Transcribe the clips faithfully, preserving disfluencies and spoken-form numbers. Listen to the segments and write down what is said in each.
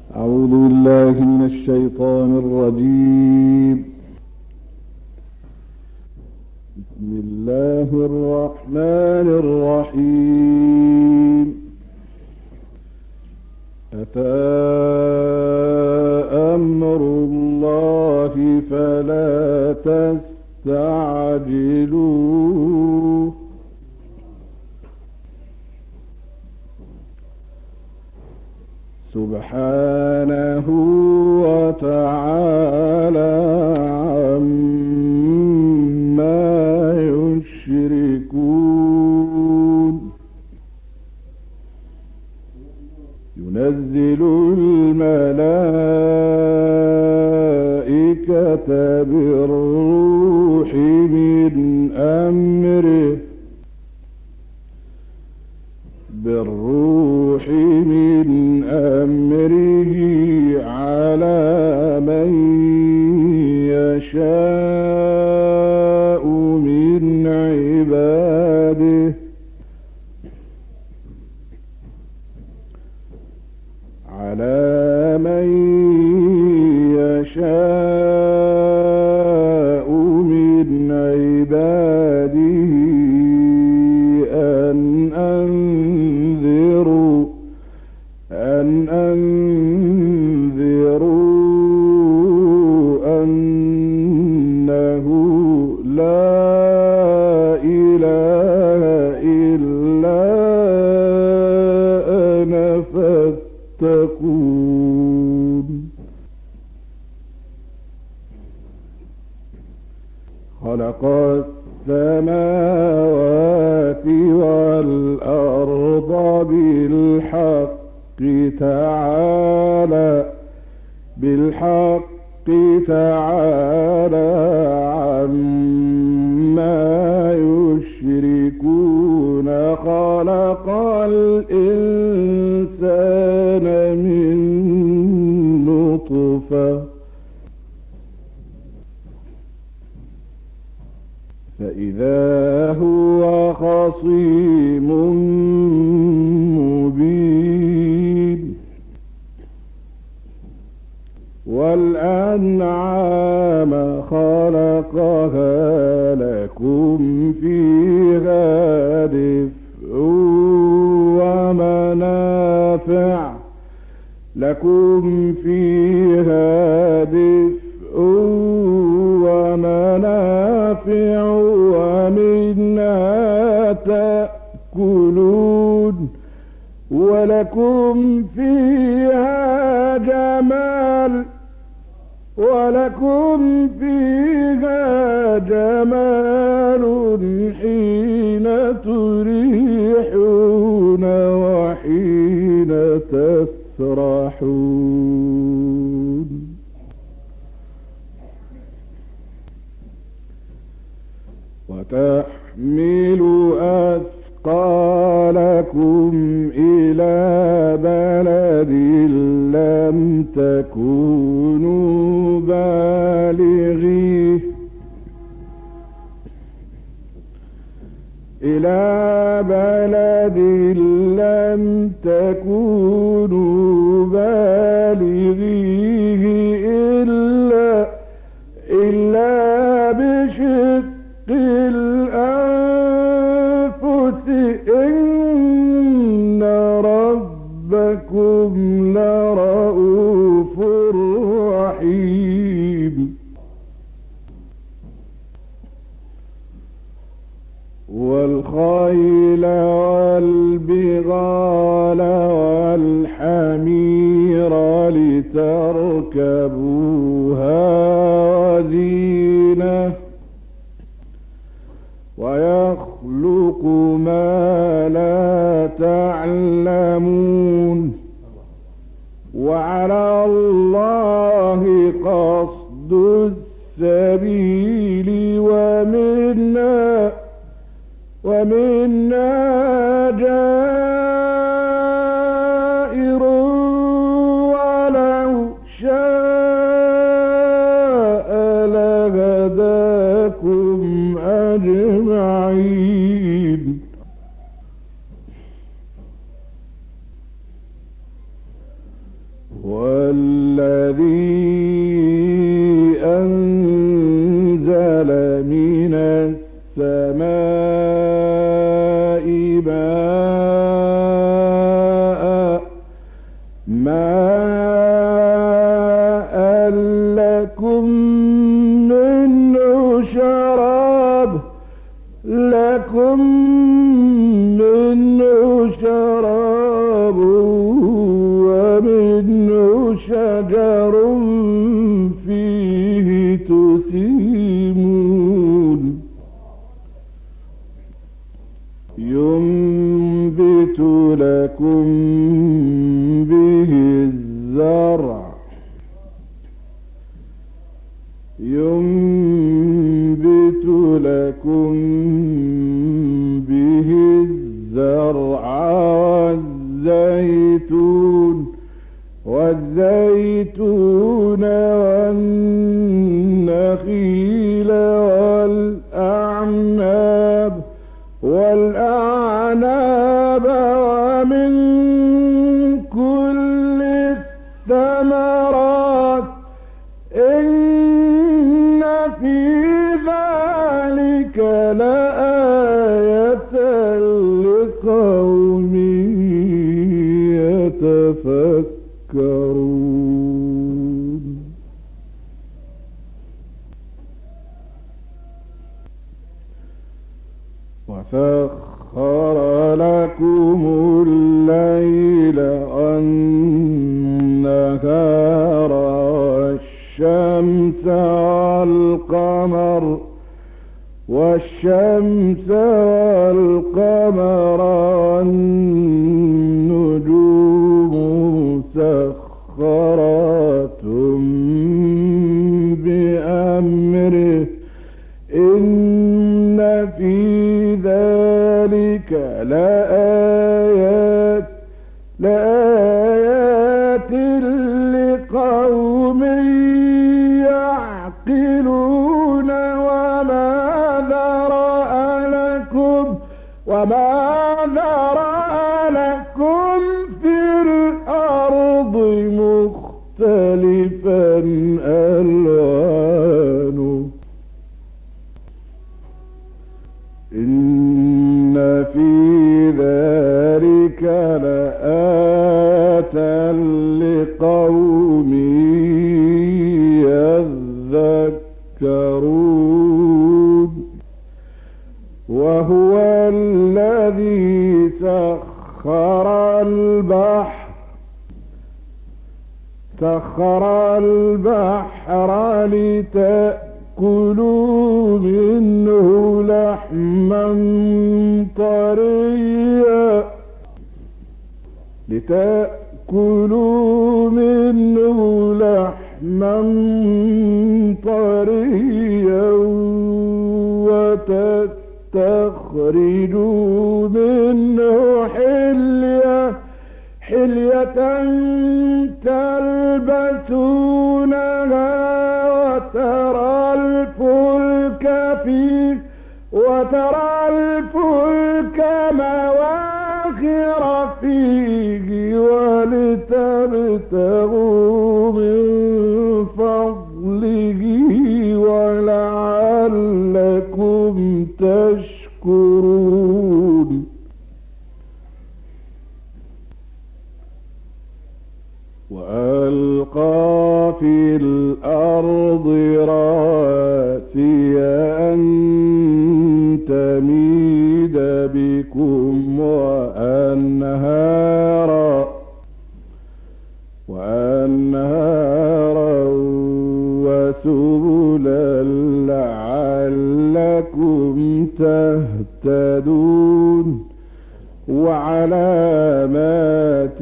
أعوذ بالله من الشيطان الرجيم. بسم الله الرحمن الرحيم. أتى أمر الله فلا تستعجلوه سبحانه وتعالى عما يشركون. ينزل الملائكة بالروح من أمره بالروح من أمره على من يشاء من عباده على من يشاء من عباده أن أنذروا أن أنذروا أنه لا إله إلا أنا فاتقون. خلق السماوات والأرض بالحق تعالى بالحق تعالى عما يشركون. خلق الإنسان من نطفة فإذا هو خصيم مبين. والأنعام خلقها لكم فيها دفء ومنافع لكم فيها دفء ومنافع ومنها تأكلون ولكم فيها جمال ولكم فيها جمال حين تريحون وحين تسرحون. وتحمل أثقالكم إلى بلد لم تكونوا بالغيه إلى بلد لم تكونوا بالغيه إلا إلا بشق الأنفس إن ربكم لرؤوف رحيم. والخيل والبغال والحمير لتركبوها وزينة ويخلق ما لا تعلمون. وعلى الله قصد السبيل ومنا ومنا جائر ولو شاء لهداكم أجمعين. والذي أنزل من السماء ماء لكم منه شراب لكم منه شراب ومنه شجر فيه تسيمون ينبت لكم به الزرع ينبت لكم به الزرع والزيتون والزيتون والنخيل والأعناب والأعناب ومن كل الثمرات إن في ذلك لآية لقوم يتفكرون وسخر لكم الليل والنهار والشمس والقمر والشمس والقمر والنجوم مسخرات بأمره إن في ذلك لآيات لآيات لقوم يعقلون وما ذرأ لكم وما ذرأ لكم في الأرض مختلفا ألوانه إن في ذلك لآية لقوم يذكرون وهو الذي سخر البحر سخر البحر لتأكلوا منه لحما طريا لتأكلوا منه لحما طريا وتستخرجوا منه حلية حلية تلبسونها وترى الفلك فيه وترى الفلك مواخر فيه ولتبتغوا من فضله ولعلكم تشكرون وألقى في الأرض رواسي أن تميد بكم وأنهارا وأنهارا وسبلا لعلكم تهتدون وعلامات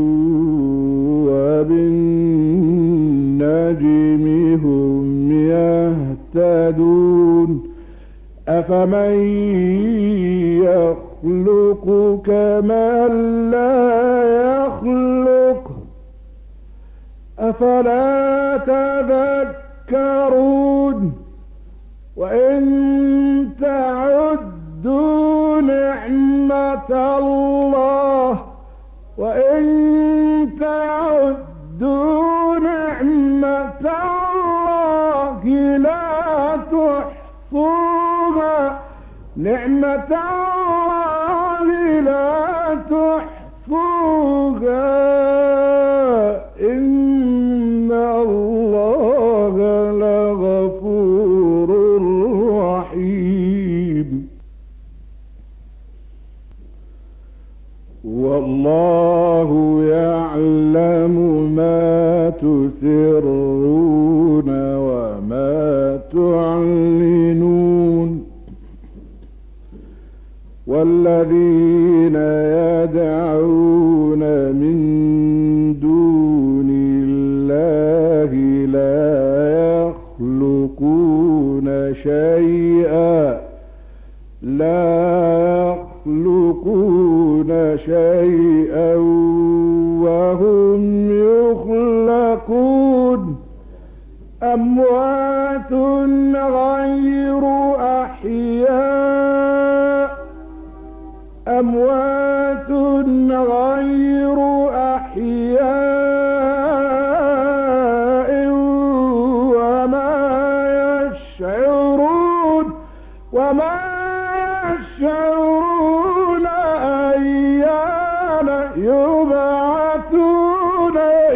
وبالنجم هم يهتدون أفمن يخلق كمن لا يخلق أفلا تذكرون وإن تعدوا نعمة الله وإن تعدوا تعدوا نعمة الله لا تحصوها نعمة الله لا تحصوها إن الله لغفور رحيم والله يعلم ما تسرون وما تعلنون والذين يدعون من دون الله لا يخلقون شيئا لا يخلقون شيئا وهم يخلقون أموات غير أحياء أموات غير أحياء وما يشعرون وما يشعرون أيان يبعثون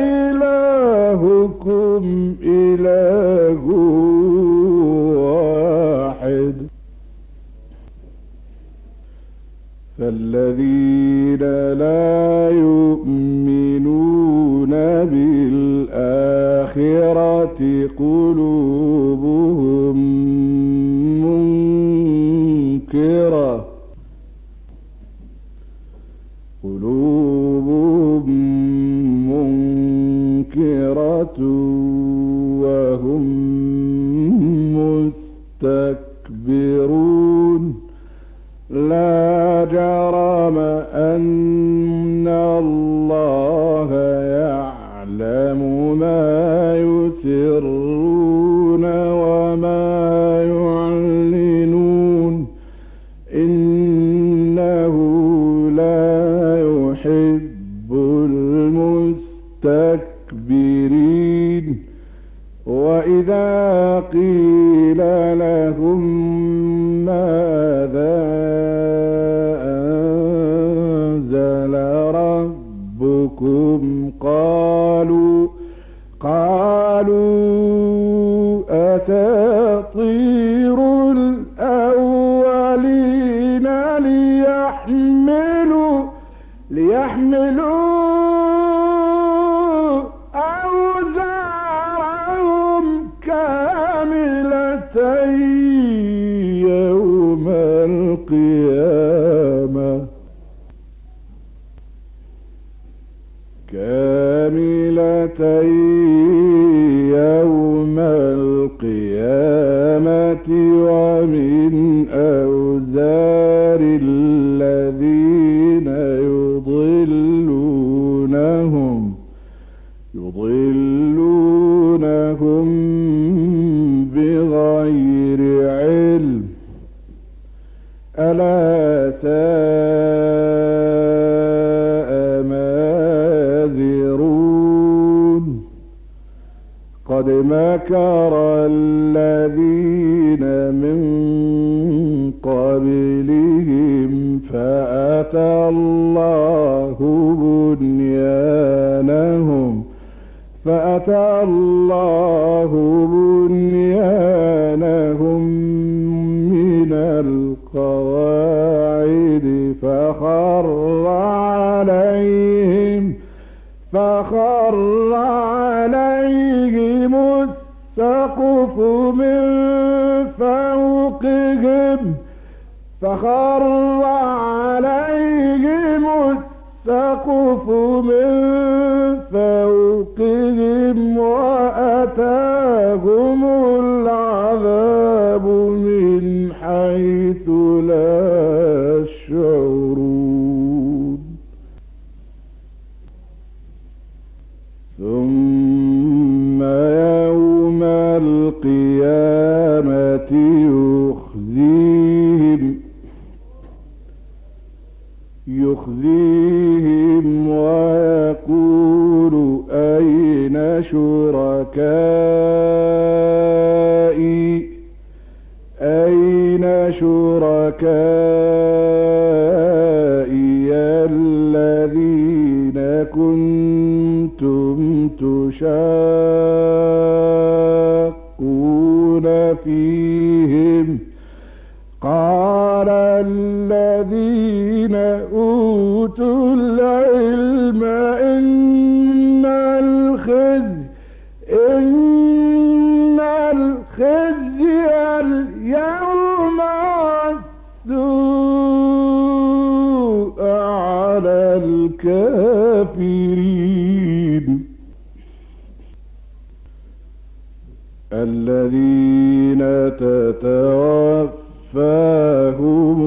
إلهكم إله واحد فالذين لا يؤمنون بالآخرة قلوبهم منكرة قلوبهم منكرة وهم مستكبرون لا جرم أن الله يعلم ما يسرون وما يعلنون إنه لا يحب المستكبرين وإذا قيل لهم ماذا أنزل ربكم قالوا قالوا أساطير الأولين ليحملوا ليحملوا أوزارهم كاملة يوم القيامة كاملة يوم القيامة ومن أوزار الذين يضلونهم يضلونهم بغير علم ألا ساء ما يذرون قد مكر الذين من قبلهم فأتى الله بنيانهم فأتى الله بنيانهم من القواعد فخر عليهم فخر عليهم السقف من فوقهم فخر عليهم السقف من فوقهم وأتاهم العذاب من حيث لا يشعرون ثم يوم القيامة يخزيهم يخزيهم ويقول أين أين شركائي أين شركائي الذين كنتم تشاقون فيهم قال الذين أوتوا العلم إن الخزي إن الخزي اليوم والسوء على الكافرين الذين تتوفاهم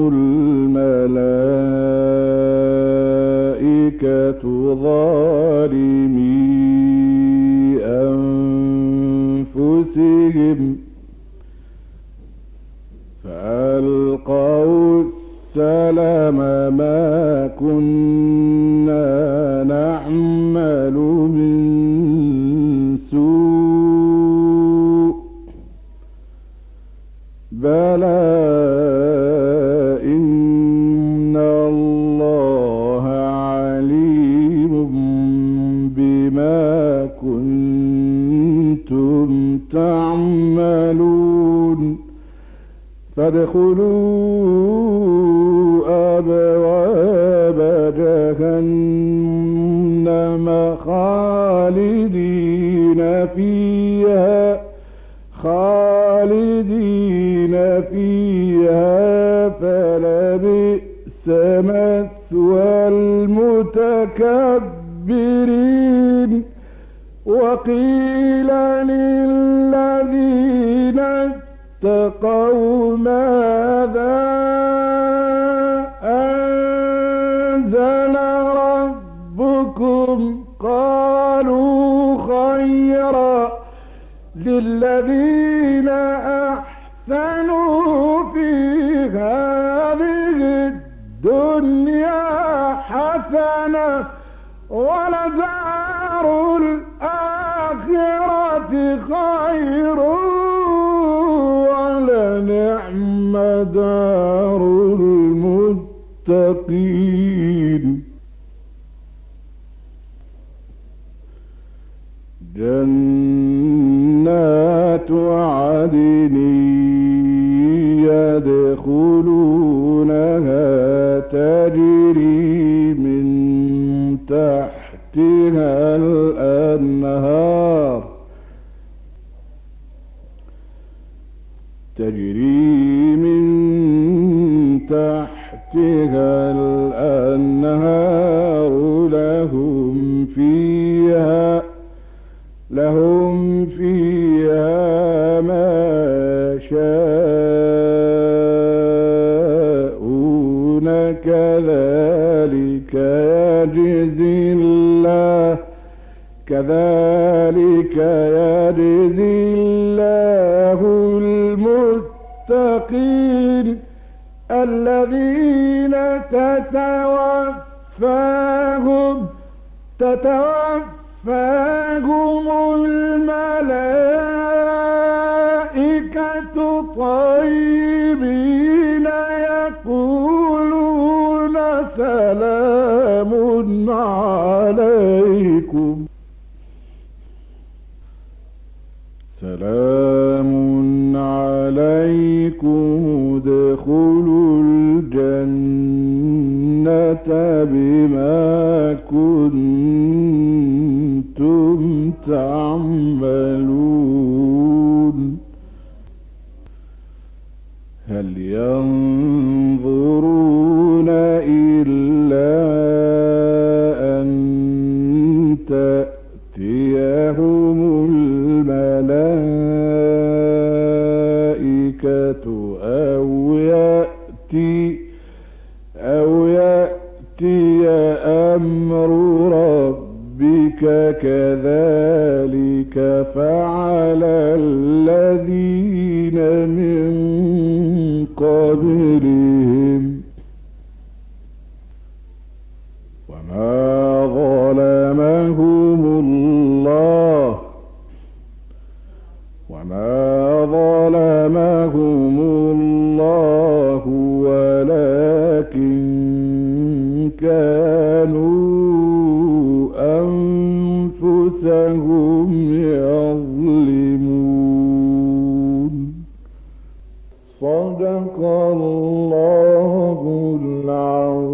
الملائكة ظالمي أنفسهم فألقوا السلم ما كنا نعمل من سوء بلى إن الله عليم بما كنتم تعملون فادخلوا أبواب جهنم خالدين فيها خالدين فيها فلبئس مثوى المتكبرين وقيل للذين اتقوا ماذا أنزل ربكم قالوا خيرا للذين أحسنوا في هذه الدنيا حسنة ولدار الآخرة خير ولنعم دار المتقين جنات عدن يدخلونها تجري من تحتها الأنهار تجري من تحتها الأنهار لهم فيها لهم فيها ما يشاءون كذلك يجزي الله كذلك يجزي الله المتقين الذين تتوفاهم تتوفاهم الملائكة طيبين يقولون سلام عليكم سلام عليكم ادخلوا الجنة بما كنتم تعملون هل ينظرون إلا أن تأتيهم الملائكة أو يأتي أو يأتي أمر ربك كذلك فعل الذين من قبلهم وما ظلمهم الله أنفسهم يظلمون. صدق الله العظيم.